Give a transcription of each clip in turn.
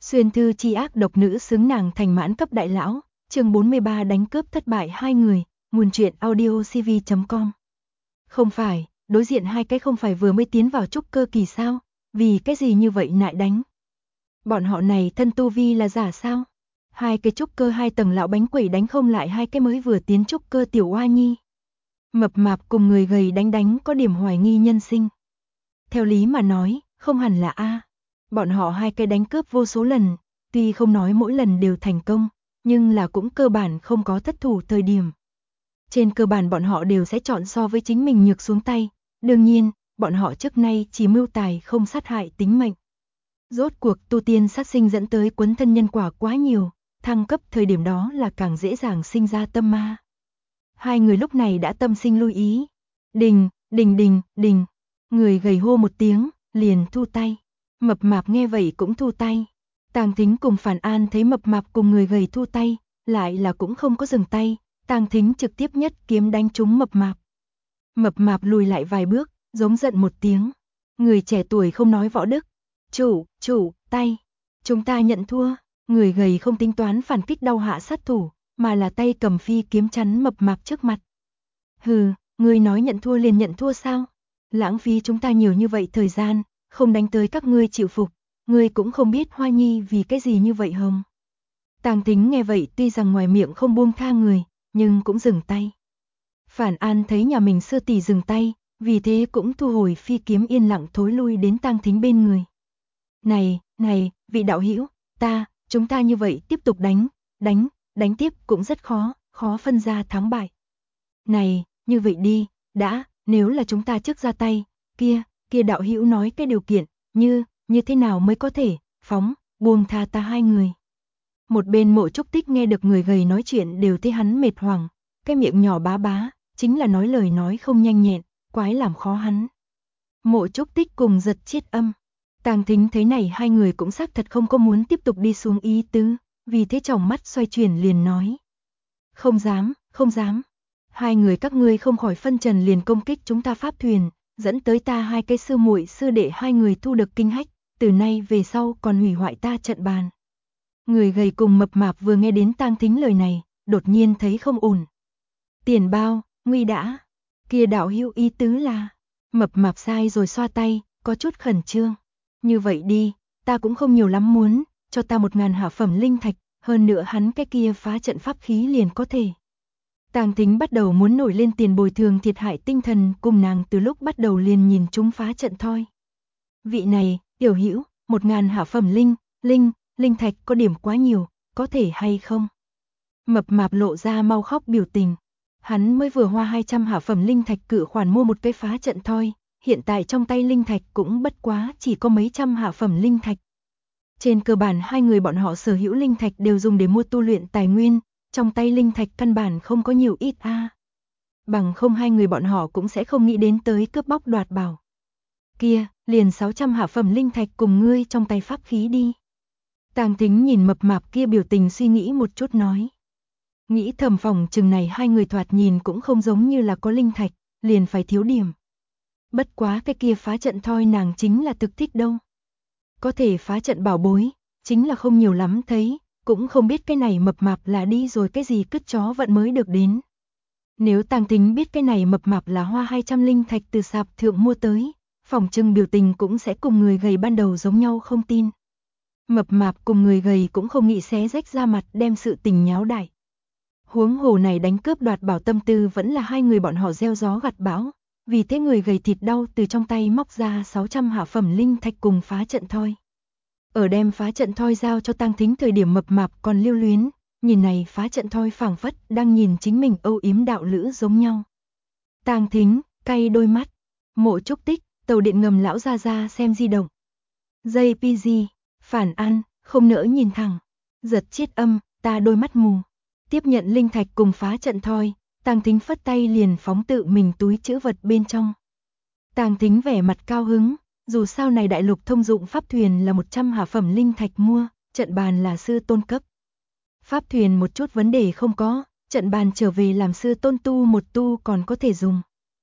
Xuyên thư chi ác độc nữ xứng nàng thành mãn cấp đại lão, chương 43 đánh cướp thất bại hai người, nguồn truyện audiocv.com. Không phải, đối diện hai cái không phải vừa mới tiến vào trúc cơ kỳ sao, vì cái gì như vậy nại đánh. Bọn họ này thân tu vi là giả sao? Hai cái trúc cơ 2 tầng lão bánh quẩy đánh không lại hai cái mới vừa tiến trúc cơ tiểu oa nhi. Mập mạp cùng người gầy đánh có điểm hoài nghi nhân sinh. Theo lý mà nói, không hẳn là A. Bọn họ hai cái đánh cướp vô số lần, tuy không nói mỗi lần đều thành công, nhưng là cũng cơ bản không có thất thủ thời điểm. Trên cơ bản bọn họ đều sẽ chọn so với chính mình nhược xuống tay, đương nhiên, bọn họ trước nay chỉ mưu tài không sát hại tính mệnh. Rốt cuộc tu tiên sát sinh dẫn tới quấn thân nhân quả quá nhiều, thăng cấp thời điểm đó là càng dễ dàng sinh ra tâm ma. Hai người lúc này đã tâm sinh lưu ý. Đình, đình đình, đình. Người gầy hô một tiếng, liền thu tay. Mập mạp nghe vậy cũng thu tay. Tàng Thính cùng Phản An thấy mập mạp cùng người gầy thu tay, lại là cũng không có dừng tay. Tàng Thính trực tiếp nhất kiếm đánh trúng mập mạp. Mập mạp lùi lại vài bước, giống giận một tiếng. Người trẻ tuổi không nói võ đức. Chủ, tay. Chúng ta nhận thua. Người gầy không tính toán phản kích đau hạ sát thủ, mà là tay cầm phi kiếm chắn mập mạp trước mặt. Hừ, ngươi nói nhận thua liền nhận thua sao? Lãng phí chúng ta nhiều như vậy thời gian, không đánh tới các ngươi chịu phục, ngươi cũng không biết Hoa Nhi vì cái gì như vậy hông? Tàng Thính nghe vậy tuy rằng ngoài miệng không buông tha người, nhưng cũng dừng tay. Phản An thấy nhà mình sư tỷ dừng tay, vì thế cũng thu hồi phi kiếm yên lặng thối lui đến Tàng Thính bên người. Này, vị đạo hữu, chúng ta như vậy tiếp tục đánh tiếp cũng rất khó phân ra thắng bại. Này, như vậy đi, nếu là chúng ta trước ra tay, kia đạo hữu nói cái điều kiện, như thế nào mới có thể, buông tha ta hai người. Một bên Mộ Trúc Tích nghe được người gầy nói chuyện đều thấy hắn mệt hoảng, cái miệng nhỏ bá, chính là nói lời nói không nhanh nhẹn, quái làm khó hắn. Mộ Trúc Tích cùng giật chiết âm. Tàng Thính thấy này hai người cũng xác thật không có muốn tiếp tục đi xuống ý tứ, vì thế tròng mắt xoay chuyển liền nói. Không dám. Hai người các ngươi không khỏi phân trần liền công kích chúng ta pháp thuyền, dẫn tới ta hai cái sư muội sư đệ hai người thu được kinh hách, từ nay về sau còn hủy hoại ta trận bàn. Người gầy cùng mập mạp vừa nghe đến Tàng Thính lời này, đột nhiên thấy không ổn. Tiền bao, nguy đã. Kia đạo hữu ý tứ là, mập mạp sai rồi xoa tay, có chút khẩn trương. Như vậy đi, ta cũng không nhiều lắm muốn, cho ta 1000 hạ phẩm linh thạch, hơn nữa hắn cái kia phá trận pháp khí liền có thể. Tàng Thính bắt đầu muốn nổi lên tiền bồi thường thiệt hại tinh thần, cùng nàng từ lúc bắt đầu liền nhìn chúng phá trận thôi. Vị này, tiểu hữu, 1000 hạ phẩm linh thạch có điểm quá nhiều, có thể hay không? Mập mạp lộ ra mau khóc biểu tình. Hắn mới vừa hoa 200 hạ phẩm linh thạch cự khoản mua một cái phá trận thôi, hiện tại trong tay linh thạch cũng bất quá chỉ có mấy trăm hạ phẩm linh thạch. Trên cơ bản hai người bọn họ sở hữu linh thạch đều dùng để mua tu luyện tài nguyên, trong tay linh thạch căn bản không có nhiều ít a. Bằng không hai người bọn họ cũng sẽ không nghĩ đến tới cướp bóc đoạt bảo. Kia, liền 600 hạ phẩm linh thạch cùng ngươi trong tay pháp khí đi. Tàng Thính nhìn mập mạp kia biểu tình suy nghĩ một chút nói. Nghĩ thầm phòng chừng này hai người thoạt nhìn cũng không giống như là có linh thạch, liền phải thiếu điểm. Bất quá cái kia phá trận thôi nàng chính là thực thích đâu. Có thể phá trận bảo bối, chính là không nhiều lắm thấy, cũng không biết cái này mập mạp là đi rồi cái gì cứt chó vận mới được đến. Nếu Tàng Thính biết cái này mập mạp là hoa 200 linh thạch từ sạp thượng mua tới, phòng trưng biểu tình cũng sẽ cùng người gầy ban đầu giống nhau không tin. Mập mạp cùng người gầy cũng không nghĩ xé rách ra mặt đem sự tình nháo đại. Huống hồ này đánh cướp đoạt bảo tâm tư vẫn là hai người bọn họ gieo gió gặt bão, vì thế người gầy thịt đau từ trong tay móc ra 600 hạ phẩm linh thạch cùng phá trận thôi. Ở đem phá trận thôi giao cho Tàng Thính thời điểm mập mạp còn lưu luyến, nhìn này phá trận thôi phảng phất đang nhìn chính mình âu yếm đạo lữ giống nhau. Tàng Thính, cay đôi mắt, Mộ Trúc Tích, tàu điện ngầm lão ra xem di động. JPG, Phản An, không nỡ nhìn thẳng, giật chiết âm, ta đôi mắt mù. Tiếp nhận linh thạch cùng phá trận thôi, Tàng Thính phất tay liền phóng tự mình túi trữ vật bên trong. Tàng Thính vẻ mặt cao hứng, dù sao này đại lục thông dụng pháp thuyền là 100 hạ phẩm linh thạch mua, trận bàn là sư tôn cấp. Pháp thuyền một chút vấn đề không có, trận bàn trở về làm sư tôn tu một tu còn có thể dùng.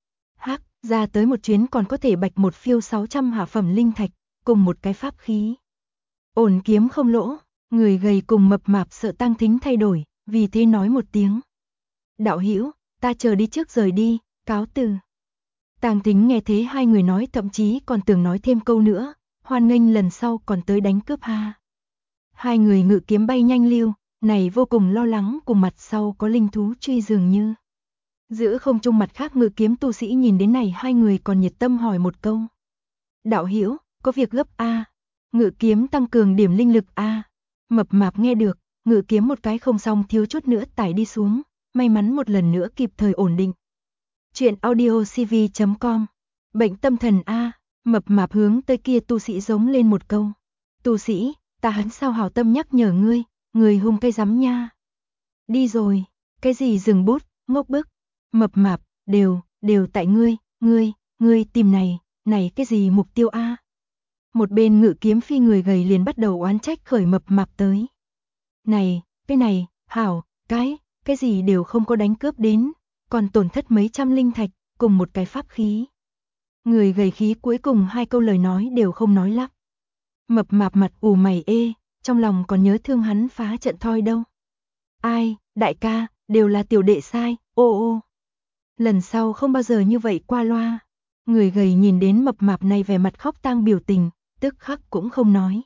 Ra tới một chuyến còn có thể bạch một phiêu 600 hạ phẩm linh thạch, cùng một cái pháp khí. Ổn kiếm không lỗ, người gầy cùng mập mạp sợ Tang Thính thay đổi, vì thế nói một tiếng. Đạo hữu, ta chờ đi trước rời đi, cáo từ. Tang Thính nghe thế hai người nói thậm chí còn tưởng nói thêm câu nữa, hoan nghênh lần sau còn tới đánh cướp ha. Hai người ngự kiếm bay nhanh lưu, này vô cùng lo lắng cùng mặt sau có linh thú truy dường như. Giữa không trung mặt khác ngự kiếm tu sĩ nhìn đến này hai người còn nhiệt tâm hỏi một câu. Đạo hữu, có việc gấp a? Ngự kiếm tăng cường điểm linh lực a? Mập mạp nghe được, ngự kiếm một cái không xong thiếu chút nữa tải đi xuống, may mắn một lần nữa kịp thời ổn định. Chuyện audiocv.com. Bệnh tâm thần a? Mập mạp hướng tới kia tu sĩ giống lên một câu. Tu sĩ, ta hắn sao hảo tâm nhắc nhở ngươi, người hung cây rắm nha. Đi rồi, cái gì dừng bút, ngốc bức. Mập mạp, đều tại ngươi tìm này cái gì mục tiêu a? Một bên ngự kiếm phi người gầy liền bắt đầu oán trách khởi mập mạp tới. Này, cái này, hảo, cái gì đều không có đánh cướp đến, còn tổn thất mấy trăm linh thạch, cùng một cái pháp khí. Người gầy khí cuối cùng hai câu lời nói đều không nói lắp. Mập mạp mặt ủ mày ê, trong lòng còn nhớ thương hắn phá trận thoi đâu. Ai, đại ca, đều là tiểu đệ sai, ô. Lần sau không bao giờ như vậy qua loa. Người gầy nhìn đến mập mạp này vẻ mặt khóc tang biểu tình, tức khắc cũng không nói.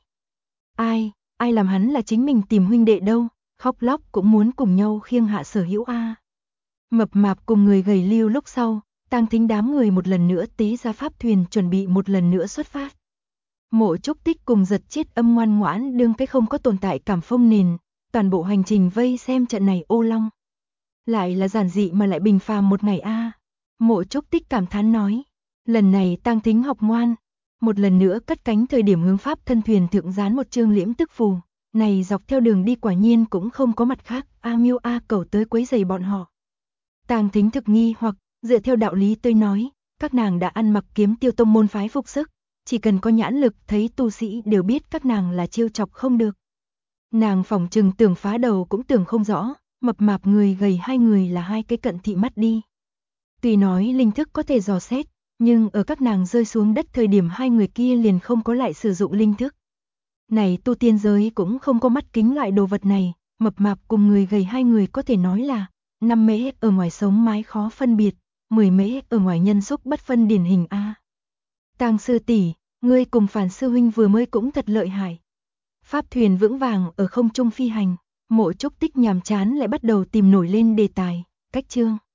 Ai làm hắn là chính mình tìm huynh đệ đâu, khóc lóc cũng muốn cùng nhau khiêng hạ sở hữu a. Mập mạp cùng người gầy lưu lúc sau, Tang Thính đám người một lần nữa tế ra pháp thuyền chuẩn bị một lần nữa xuất phát. Mộ Trúc Tích cùng Giật Chiết Âm ngoan ngoãn đương cái không có tồn tại cảm phong nền, toàn bộ hành trình vây xem trận này ô long. Lại là giản dị mà lại bình phàm một ngày a. Mộ Trúc Tích cảm thán nói, lần này Tang Thính học ngoan, một lần nữa cất cánh thời điểm hướng pháp thân thuyền thượng dán một chương liễm tức phù, này dọc theo đường đi quả nhiên cũng không có mặt khác, A Miêu A Cẩu tới quấy rầy bọn họ. Tang Thính thực nghi hoặc, dựa theo đạo lý tôi nói, các nàng đã ăn mặc kiếm tiêu tông môn phái phục sức, chỉ cần có nhãn lực thấy tu sĩ đều biết các nàng là chiêu chọc không được. Nàng phỏng chừng tưởng phá đầu cũng tưởng không rõ, mập mạp người gầy hai người là hai cái cận thị mắt đi. Tuy nói linh thức có thể dò xét, nhưng ở các nàng rơi xuống đất thời điểm hai người kia liền không có lại sử dụng linh thức. Này tu tiên giới cũng không có mắt kính loại đồ vật này, mập mạp cùng người gầy hai người có thể nói là 5 mễ ở ngoài sống mái khó phân biệt, 10 mễ ở ngoài nhân xúc bất phân điển hình a. Tang sư tỷ, ngươi cùng Phản sư huynh vừa mới cũng thật lợi hại. Pháp thuyền vững vàng ở không trung phi hành, Mộ Trúc Tích nhàm chán lại bắt đầu tìm nổi lên đề tài, cách chương.